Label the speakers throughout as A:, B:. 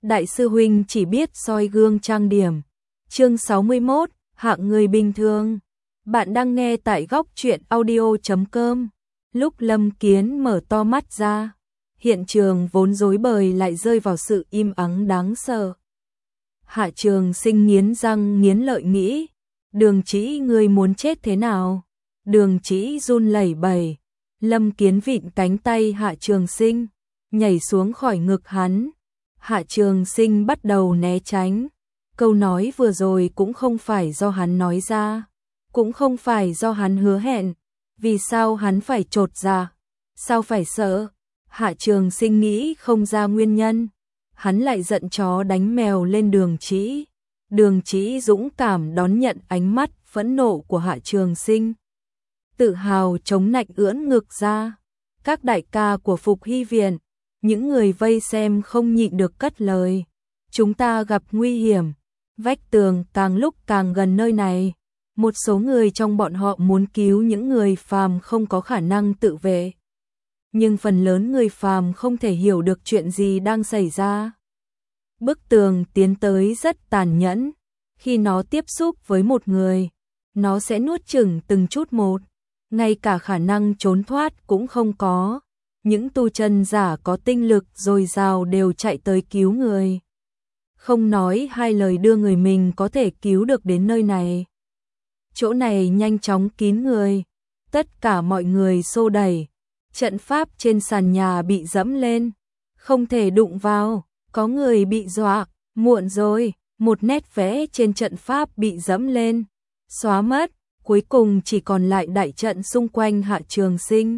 A: Đại sư huynh chỉ biết soi gương trang điểm. Chương 61, hạng người bình thường. Bạn đang nghe tại góc truyện audio.com. Lúc Lâm Kiến mở to mắt ra, hiện trường vốn rối bời lại rơi vào sự im ắng đáng sợ. Hạ Trường Sinh nghiến răng nghiến lợi nghĩ, Đường Chỉ ngươi muốn chết thế nào? Đường Chỉ run lẩy bẩy. Lâm Kiến vịn cánh tay Hạ Trường Sinh, nhảy xuống khỏi ngực hắn. Hạ Trường Sinh bắt đầu né tránh. Câu nói vừa rồi cũng không phải do hắn nói ra, cũng không phải do hắn hứa hẹn. Vì sao hắn phải chột dạ? Sao phải sợ? Hạ Trường Sinh nghĩ không ra nguyên nhân. Hắn lại giận chó đánh mèo lên Đường Chỉ. Đường Chỉ dũng cảm đón nhận ánh mắt phẫn nộ của Hạ Trường Sinh. Tự hào chống nạnh ưỡn ngực ra. Các đại ca của Phục Hy Viện, những người vây xem không nhịn được cất lời. Chúng ta gặp nguy hiểm. Vách tường càng lúc càng gần nơi này. Một số người trong bọn họ muốn cứu những người phàm không có khả năng tự vệ. Nhưng phần lớn người phàm không thể hiểu được chuyện gì đang xảy ra. Bức tường tiến tới rất tàn nhẫn. Khi nó tiếp xúc với một người, nó sẽ nuốt chửng từng chút một. Ngay cả khả năng trốn thoát cũng không có. Những tu chân giả có tinh lực dồi dào đều chạy tới cứu người. Không nói hai lời đưa người mình có thể cứu được đến nơi này. Chỗ này nhanh chóng kín người. Tất cả mọi người xô đẩy. Trận pháp trên sàn nhà bị dẫm lên. Không thể đụng vào. Có người bị dọa. Muộn rồi. Một nét vẽ trên trận pháp bị dẫm lên. Xóa mất. Cuối cùng chỉ còn lại đại trận xung quanh Hạ Trường Sinh.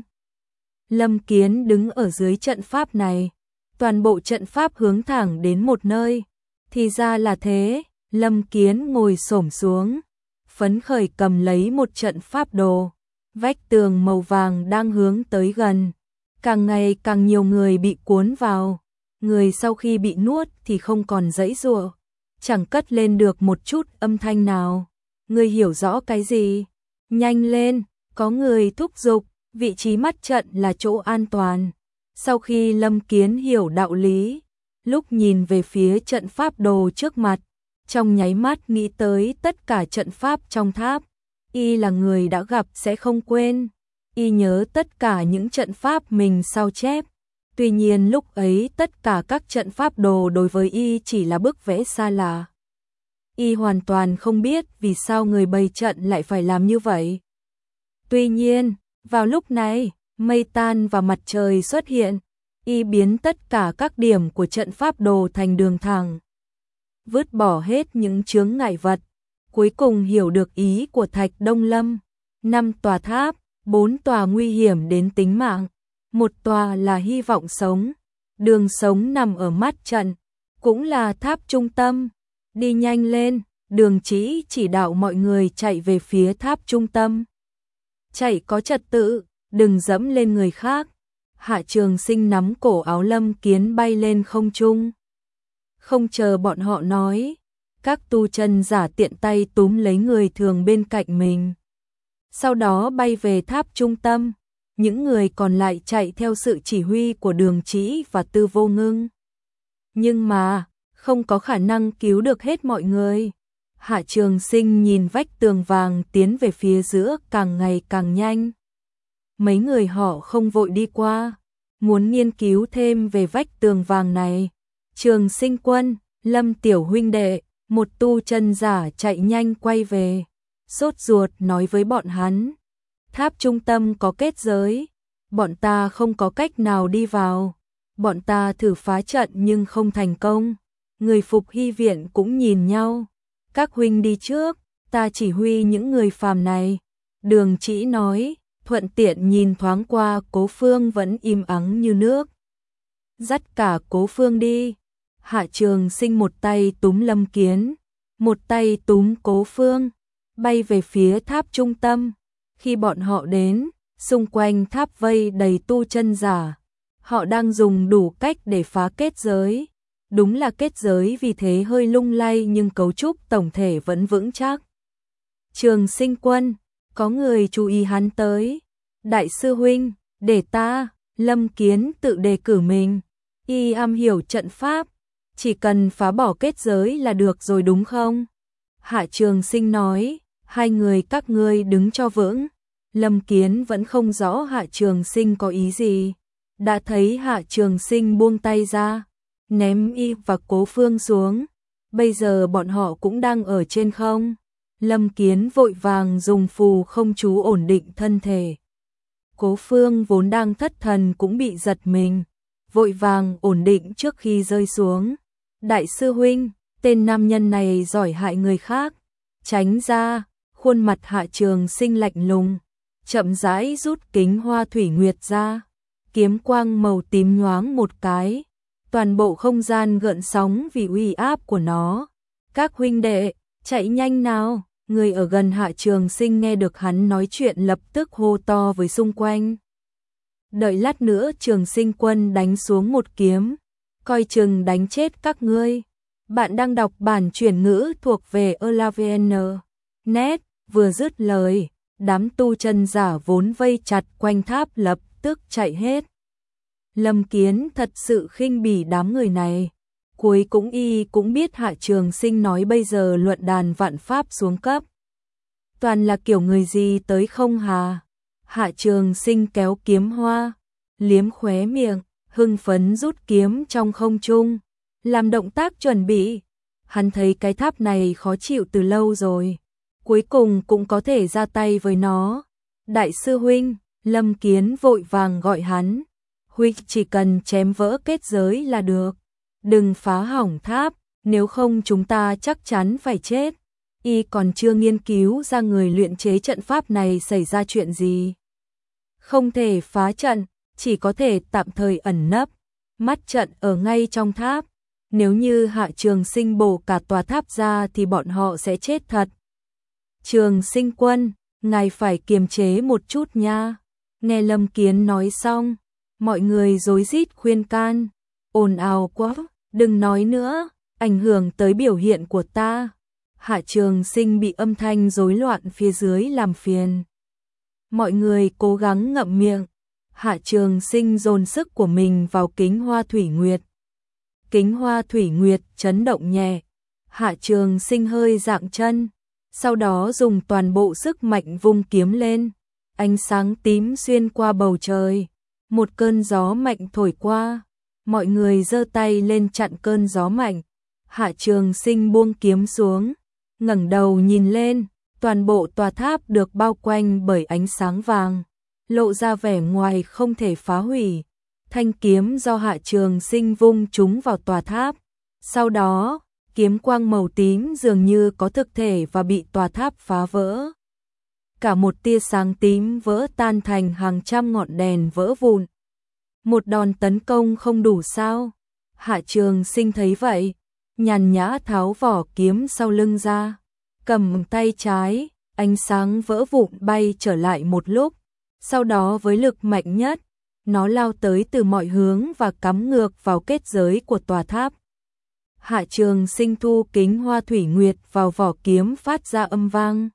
A: Lâm Kiến đứng ở dưới trận pháp này. Toàn bộ trận pháp hướng thẳng đến một nơi. Thì ra là thế. Lâm Kiến ngồi xổm xuống, phấn khởi cầm lấy một trận pháp đồ. Vách tường màu vàng đang hướng tới gần. Càng ngày càng nhiều người bị cuốn vào. Người sau khi bị nuốt thì không còn giãy giụa, chẳng cất lên được một chút âm thanh nào. Người hiểu rõ cái gì? Nhanh lên, có người thúc giục. Vị trí mắt trận là chỗ an toàn. Sau khi Lâm Kiến hiểu đạo lý, lúc nhìn về phía trận pháp đồ trước mặt, trong nháy mắt nghĩ tới tất cả trận pháp trong tháp. Y là người đã gặp sẽ không quên. Y nhớ tất cả những trận pháp mình sao chép. Tuy nhiên lúc ấy tất cả các trận pháp đồ đối với Y chỉ là bức vẽ xa lạ. Y hoàn toàn không biết vì sao người bày trận lại phải làm như vậy. Tuy nhiên, vào lúc này, mây tan và mặt trời xuất hiện. Y biến tất cả các điểm của trận pháp đồ thành đường thẳng. Vứt bỏ hết những chướng ngại vật. Cuối cùng hiểu được ý của Thạch Đông Lâm. 5 tòa tháp, 4 tòa nguy hiểm đến tính mạng. 1 tòa là hy vọng sống. Đường sống nằm ở mắt trận. Cũng là tháp trung tâm. Đi nhanh lên, Đường chỉ đạo mọi người chạy về phía tháp trung tâm. Chạy có trật tự, đừng dẫm lên người khác. Hạ Trường Sinh nắm cổ áo Lâm Kiến bay lên không trung. Không chờ bọn họ nói, các tu chân giả tiện tay túm lấy người thường bên cạnh mình. Sau đó bay về tháp trung tâm, những người còn lại chạy theo sự chỉ huy của Đường Chỉ và Tư Vô Ngưng. Nhưng mà, không có khả năng cứu được hết mọi người. Hạ Trường Sinh nhìn vách tường vàng tiến về phía giữa càng ngày càng nhanh. Mấy người họ không vội đi qua, muốn nghiên cứu thêm về vách tường vàng này. Trường Sinh Quân, Lâm tiểu huynh đệ, một tu chân giả chạy nhanh quay về, sốt ruột nói với bọn hắn. Tháp trung tâm có kết giới, bọn ta không có cách nào đi vào. Bọn ta thử phá trận nhưng không thành công. Người Phục Hy Viện cũng nhìn nhau. Các huynh đi trước, ta chỉ huy những người phàm này. Đường Chỉ nói, thuận tiện nhìn thoáng qua Cố Phương vẫn im ắng như nước. Dắt cả Cố Phương đi. Hạ Trường Sinh một tay túm Lâm Kiến, một tay túm Cố Phương, bay về phía tháp trung tâm. Khi bọn họ đến, xung quanh tháp vây đầy tu chân giả. Họ đang dùng đủ cách để phá kết giới. Đúng là kết giới vì thế hơi lung lay nhưng cấu trúc tổng thể vẫn vững chắc. Trường Sinh Quân, có người chú ý hắn tới. Đại sư huynh, để ta. Lâm Kiến tự đề cử mình. Y am hiểu trận pháp. chỉ cần phá bỏ kết giới là được rồi đúng không? Hạ Trường Sinh nói, hai người các ngươi đứng cho vững. Lâm Kiến vẫn không rõ Hạ Trường Sinh có ý gì. Đã thấy Hạ Trường Sinh buông tay ra, ném y và Cố Phương xuống. Bây giờ bọn họ cũng đang ở trên không. Lâm Kiến vội vàng dùng phù không chú ổn định thân thể. Cố Phương vốn đang thất thần cũng bị giật mình, vội vàng ổn định trước khi rơi xuống. Đại sư huynh, tên nam nhân này giỏi hại người khác. Tránh ra, khuôn mặt Hạ Trường Sinh lạnh lùng, chậm rãi rút kính hoa thủy nguyệt ra. Kiếm quang màu tím nhoáng một cái, toàn bộ không gian gợn sóng vì uy áp của nó. Các huynh đệ, chạy nhanh nào! Người ở gần Hạ Trường Sinh nghe được hắn nói chuyện lập tức hô to với xung quanh. Đợi lát nữa Trường Sinh quân đánh xuống một kiếm, coi chừng đánh chết các ngươi. Bạn đang đọc bản chuyển ngữ thuộc về Elavn.net, vừa dứt lời, đám tu chân giả vốn vây chặt quanh tháp lập tức chạy hết. Lâm Kiến thật sự khinh bỉ đám người này. Cuối cũng cũng biết Hạ Trường Sinh nói bây giờ luận đàn vạn pháp xuống cấp. Toàn là kiểu người gì tới không hà. Hạ Trường Sinh kéo kiếm hoa, liếm khóe miệng, hưng phấn rút kiếm trong không trung, làm động tác chuẩn bị. Hắn thấy cái tháp này khó chịu từ lâu rồi, cuối cùng cũng có thể ra tay với nó. Đại sư huynh, Lâm Kiến vội vàng gọi hắn. Huynh chỉ cần chém vỡ kết giới là được. Đừng phá hỏng tháp, nếu không chúng ta chắc chắn phải chết. Y còn chưa nghiên cứu ra người luyện chế trận pháp này xảy ra chuyện gì. Không thể phá trận, chỉ có thể tạm thời ẩn nấp. Mắt trận ở ngay trong tháp. Nếu như Hạ Trường Sinh bổ cả tòa tháp ra thì bọn họ sẽ chết thật. Trường Sinh quân, ngài phải kiềm chế một chút nha. Nghe Lâm Kiến nói xong, mọi người rối rít khuyên can. Ồn ào quá, đừng nói nữa, ảnh hưởng tới biểu hiện của ta. Hạ Trường Sinh bị âm thanh rối loạn phía dưới làm phiền. Mọi người cố gắng ngậm miệng. Hạ Trường Sinh dồn sức của mình vào kính hoa thủy nguyệt. Kính hoa thủy nguyệt chấn động nhẹ. Hạ Trường Sinh hơi dạng chân, sau đó dùng toàn bộ sức mạnh vung kiếm lên. Ánh sáng tím xuyên qua bầu trời. Một cơn gió mạnh thổi qua. Mọi người giơ tay lên chặn cơn gió mạnh. Hạ Trường Sinh buông kiếm xuống, ngẩng đầu nhìn lên, toàn bộ tòa tháp được bao quanh bởi ánh sáng vàng, lộ ra vẻ ngoài không thể phá hủy. Thanh kiếm do Hạ Trường Sinh vung trúng vào tòa tháp. Sau đó, kiếm quang màu tím dường như có thực thể và bị tòa tháp phá vỡ. Cả một tia sáng tím vỡ tan thành hàng trăm ngọn đèn vỡ vụn. Một đòn tấn công không đủ sao? Hạ Trường Sinh thấy vậy, nhàn nhã tháo vỏ kiếm sau lưng ra, cầm tay trái, ánh sáng vỡ vụn bay trở lại một lúc, sau đó với lực mạnh nhất, nó lao tới từ mọi hướng và cắm ngược vào kết giới của tòa tháp. Hạ Trường Sinh thu kính hoa thủy nguyệt vào vỏ kiếm phát ra âm vang.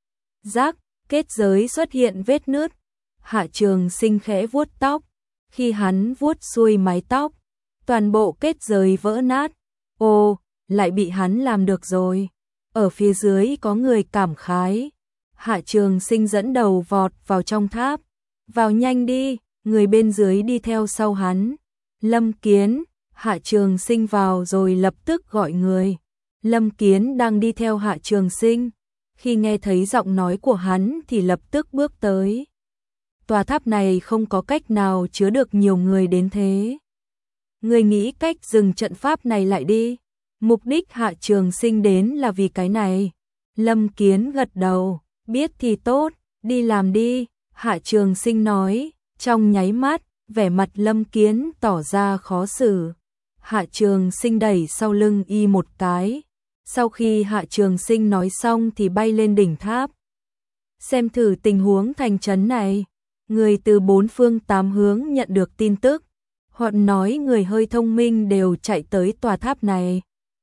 A: Rác, kết giới xuất hiện vết nứt. Hạ Trường Sinh khẽ vuốt tóc. Khi hắn vuốt xuôi mái tóc, toàn bộ kết giới vỡ nát. Ồ, lại bị hắn làm được rồi. Ở phía dưới có người cảm khái. Hạ Trường Sinh dẫn đầu vọt vào trong tháp. Vào nhanh đi, người bên dưới đi theo sau hắn. Lâm Kiến, Hạ Trường Sinh vào rồi lập tức gọi người. Lâm Kiến đang đi theo Hạ Trường Sinh. Khi nghe thấy giọng nói của hắn thì lập tức bước tới. Tòa tháp này không có cách nào chứa được nhiều người đến thế. Người nghĩ cách dừng trận pháp này lại đi. Mục đích Hạ Trường Sinh đến là vì cái này. Lâm Kiến gật đầu, biết thì tốt, đi làm đi. Hạ Trường Sinh nói, trong nháy mắt, vẻ mặt Lâm Kiến tỏ ra khó xử. Hạ Trường Sinh đẩy sau lưng y một cái. Sau khi Hạ Trường Sinh nói xong thì bay lên đỉnh tháp. Xem thử tình huống thành trấn này. Người từ bốn phương tám hướng nhận được tin tức. Họ nói người hơi thông minh đều chạy tới tòa tháp này.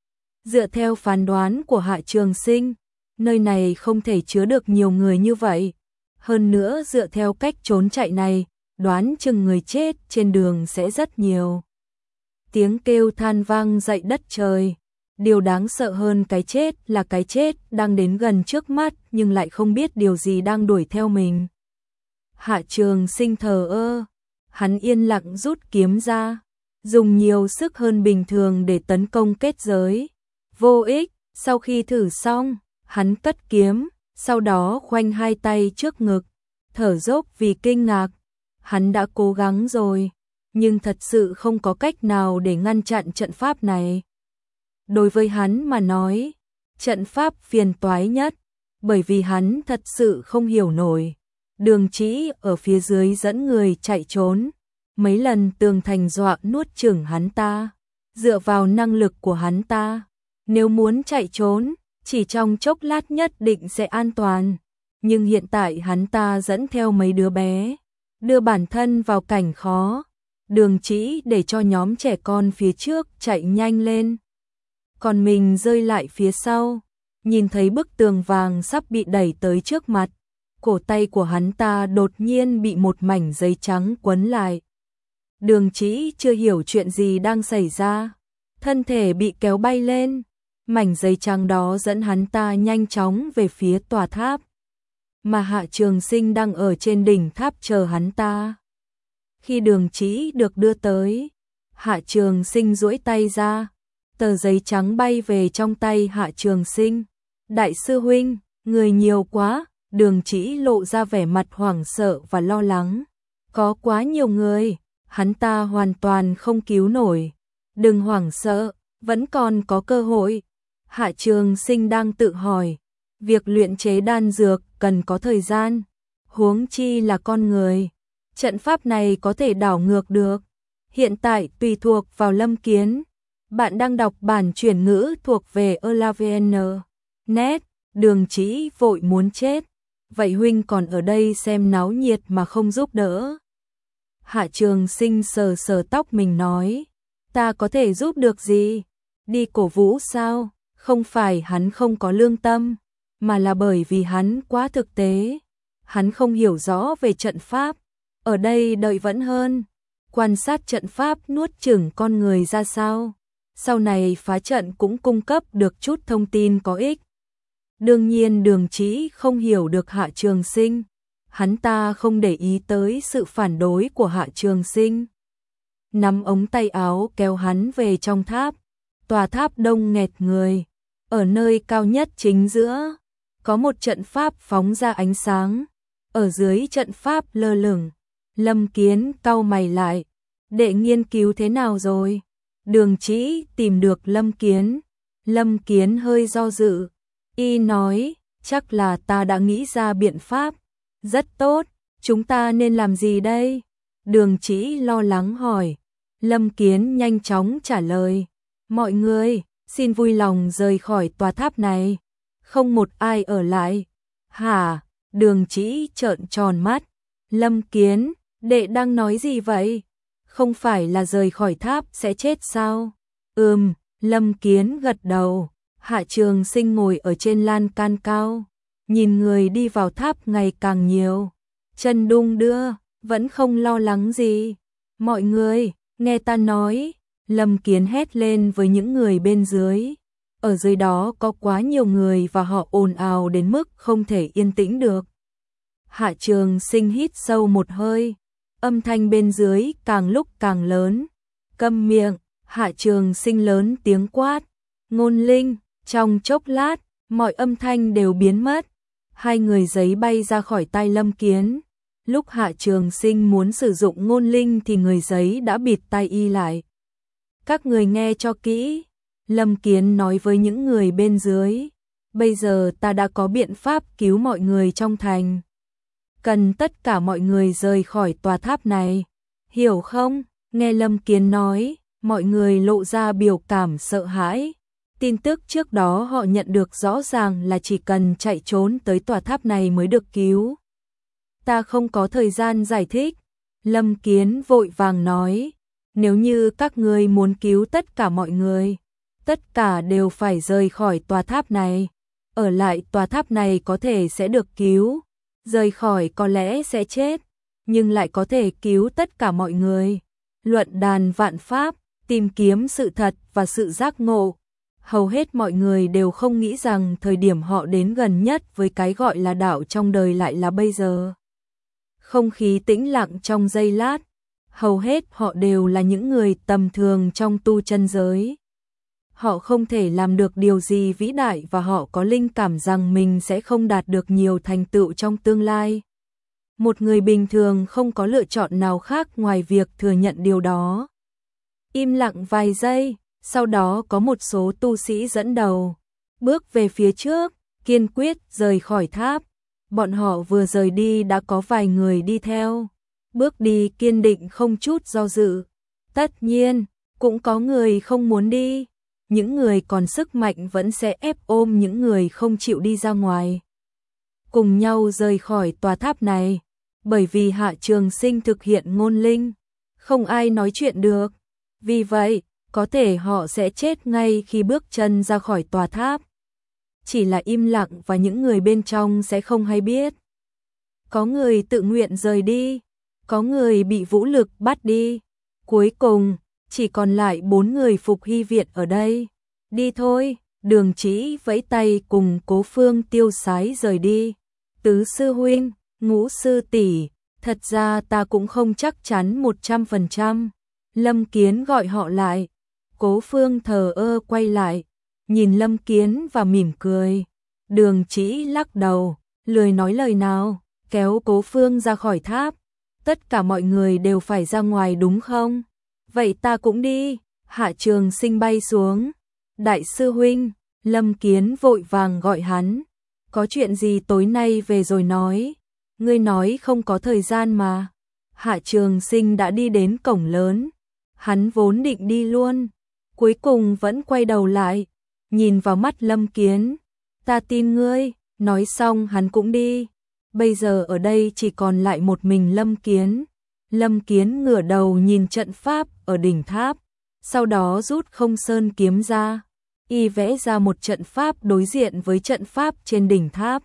A: Dựa theo phán đoán của Hạ Trường Sinh, nơi này không thể chứa được nhiều người như vậy. Hơn nữa dựa theo cách trốn chạy này, đoán chừng người chết trên đường sẽ rất nhiều. Tiếng kêu than vang dậy đất trời. Điều đáng sợ hơn cái chết là cái chết đang đến gần trước mắt nhưng lại không biết điều gì đang đuổi theo mình. Hạ Trường Sinh thờ ơ, hắn yên lặng rút kiếm ra, dùng nhiều sức hơn bình thường để tấn công kết giới. Vô ích, sau khi thử xong, hắn cất kiếm, sau đó khoanh hai tay trước ngực, thở dốc vì kinh ngạc. Hắn đã cố gắng rồi, nhưng thật sự không có cách nào để ngăn chặn trận pháp này. Đối với hắn mà nói, trận pháp phiền toái nhất, bởi vì hắn thật sự không hiểu nổi. Đường Chỉ ở phía dưới dẫn người chạy trốn, mấy lần tường thành dọa nuốt chửng hắn ta. Dựa vào năng lực của hắn ta, nếu muốn chạy trốn, chỉ trong chốc lát nhất định sẽ an toàn. Nhưng hiện tại hắn ta dẫn theo mấy đứa bé, đưa bản thân vào cảnh khó. Đường Chỉ để cho nhóm trẻ con phía trước chạy nhanh lên, còn mình rơi lại phía sau. Nhìn thấy bức tường vàng sắp bị đẩy tới trước mặt, cổ tay của hắn ta đột nhiên bị một mảnh giấy trắng quấn lại. Đường Chỉ chưa hiểu chuyện gì đang xảy ra, thân thể bị kéo bay lên, mảnh giấy trắng đó dẫn hắn ta nhanh chóng về phía tòa tháp, mà Hạ Trường Sinh đang ở trên đỉnh tháp chờ hắn ta. Khi Đường Chỉ được đưa tới, Hạ Trường Sinh duỗi tay ra, tờ giấy trắng bay về trong tay Hạ Trường Sinh. Đại sư huynh, người nhiều quá. Đường Chỉ lộ ra vẻ mặt hoảng sợ và lo lắng. Có quá nhiều người, hắn ta hoàn toàn không cứu nổi. Đừng hoảng sợ, vẫn còn có cơ hội. Hạ Trường Sinh đang tự hỏi, việc luyện chế đan dược cần có thời gian, huống chi là con người. Trận pháp này có thể đảo ngược được. Hiện tại tùy thuộc vào Lâm Kiến. Bạn đang đọc bản chuyển ngữ thuộc về Elavn.net. Đường Chỉ vội muốn chết. Vậy huynh còn ở đây xem náo nhiệt mà không giúp đỡ. Hạ Trường Sinh sờ sờ tóc mình nói, ta có thể giúp được gì? Đi cổ vũ sao? Không phải hắn không có lương tâm, mà là bởi vì hắn quá thực tế. Hắn không hiểu rõ về trận pháp, ở đây đợi vẫn hơn. Quan sát trận pháp nuốt chửng con người ra sao, sau này phá trận cũng cung cấp được chút thông tin có ích. Đương nhiên Đường Chỉ không hiểu được Hạ Trường Sinh, hắn ta không để ý tới sự phản đối của Hạ Trường Sinh. Nắm ống tay áo kéo hắn về trong tháp, tòa tháp đông nghẹt người, ở nơi cao nhất chính giữa, có một trận pháp phóng ra ánh sáng, ở dưới trận pháp lơ lửng. Lâm Kiến cau mày lại, đệ nghiên cứu thế nào rồi? Đường Chỉ tìm được Lâm Kiến, Lâm Kiến hơi do dự. Y nói, chắc là ta đã nghĩ ra biện pháp. Rất tốt, chúng ta nên làm gì đây? Đường Chỉ lo lắng hỏi. Lâm Kiến nhanh chóng trả lời. Mọi người, xin vui lòng rời khỏi tòa tháp này. Không một ai ở lại. Hả? Đường Chỉ trợn tròn mắt. Lâm Kiến, đệ đang nói gì vậy? Không phải là rời khỏi tháp sẽ chết sao? Lâm Kiến gật đầu. Hạ Trường Sinh ngồi ở trên lan can cao, nhìn người đi vào tháp ngày càng nhiều, chân đung đưa, vẫn không lo lắng gì. Mọi người, nghe ta nói, Lâm Kiến hét lên với những người bên dưới. Ở dưới đó có quá nhiều người và họ ồn ào đến mức không thể yên tĩnh được. Hạ Trường Sinh hít sâu một hơi, âm thanh bên dưới càng lúc càng lớn. Câm miệng, Hạ Trường Sinh lớn tiếng quát. Ngôn linh. Trong chốc lát, mọi âm thanh đều biến mất. Hai người giấy bay ra khỏi tay Lâm Kiến. Lúc Hạ Trường Sinh muốn sử dụng ngôn linh thì người giấy đã bịt tai y lại. Các người nghe cho kỹ. Lâm Kiến nói với những người bên dưới. Bây giờ ta đã có biện pháp cứu mọi người trong thành. Cần tất cả mọi người rời khỏi tòa tháp này. Hiểu không? Nghe Lâm Kiến nói, mọi người lộ ra biểu cảm sợ hãi. Tin tức trước đó họ nhận được rõ ràng là chỉ cần chạy trốn tới tòa tháp này mới được cứu. Ta không có thời gian giải thích. Lâm Kiến vội vàng nói, nếu như các ngươi muốn cứu tất cả mọi người, tất cả đều phải rời khỏi tòa tháp này. Ở lại tòa tháp này có thể sẽ được cứu, rời khỏi có lẽ sẽ chết, nhưng lại có thể cứu tất cả mọi người. Luận đàn vạn pháp, tìm kiếm sự thật và sự giác ngộ. Hầu hết mọi người đều không nghĩ rằng thời điểm họ đến gần nhất với cái gọi là đạo trong đời lại là bây giờ. Không khí tĩnh lặng trong giây lát, hầu hết họ đều là những người tầm thường trong tu chân giới. Họ không thể làm được điều gì vĩ đại và họ có linh cảm rằng mình sẽ không đạt được nhiều thành tựu trong tương lai. Một người bình thường không có lựa chọn nào khác ngoài việc thừa nhận điều đó. Im lặng vài giây, sau đó có một số tu sĩ dẫn đầu, bước về phía trước, kiên quyết rời khỏi tháp. Bọn họ vừa rời đi đã có vài người đi theo, bước đi kiên định không chút do dự. Tất nhiên, cũng có người không muốn đi. Những người còn sức mạnh vẫn sẽ ép ôm những người không chịu đi ra ngoài. Cùng nhau rời khỏi tòa tháp này, bởi vì Hạ Trường Sinh thực hiện ngôn linh, không ai nói chuyện được. Vì vậy, có thể họ sẽ chết ngay khi bước chân ra khỏi tòa tháp. Chỉ là im lặng và những người bên trong sẽ không hay biết. Có người tự nguyện rời đi, có người bị vũ lực bắt đi. Cuối cùng, chỉ còn lại 4 người Phục Hy Viện ở đây. Đi thôi, Đường Chỉ vẫy tay cùng Cố Phương tiêu sái rời đi. Tứ sư huynh, Ngũ sư tỷ, thật ra ta cũng không chắc chắn 100%. Lâm Kiến gọi họ lại. Cố Phương thờ ơ quay lại, nhìn Lâm Kiến và mỉm cười. Đường Chỉ lắc đầu, lười nói lời nào, kéo Cố Phương ra khỏi tháp. Tất cả mọi người đều phải ra ngoài đúng không? Vậy ta cũng đi. Hạ Trường Sinh bay xuống. Đại sư huynh, Lâm Kiến vội vàng gọi hắn. Có chuyện gì tối nay về rồi nói. Ngươi nói không có thời gian mà. Hạ Trường Sinh đã đi đến cổng lớn. Hắn vốn định đi luôn, cuối cùng vẫn quay đầu lại, nhìn vào mắt Lâm Kiến. Ta tin ngươi, nói xong hắn cũng đi. Bây giờ ở đây chỉ còn lại một mình Lâm Kiến. Lâm Kiến ngửa đầu nhìn trận pháp ở đỉnh tháp, sau đó rút Không Sơn kiếm ra, y vẽ ra một trận pháp đối diện với trận pháp trên đỉnh tháp.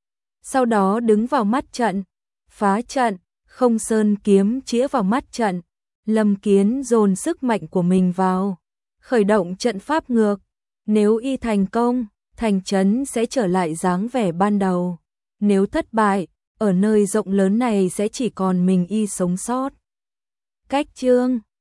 A: Sau đó đứng vào mắt trận, phá trận, Không Sơn kiếm chĩa vào mắt trận. Lâm Kiến dồn sức mạnh của mình vào, khởi động trận pháp ngược. Nếu y thành công, thành trấn sẽ trở lại dáng vẻ ban đầu. Nếu thất bại, ở nơi rộng lớn này sẽ chỉ còn mình y sống sót. Cách chương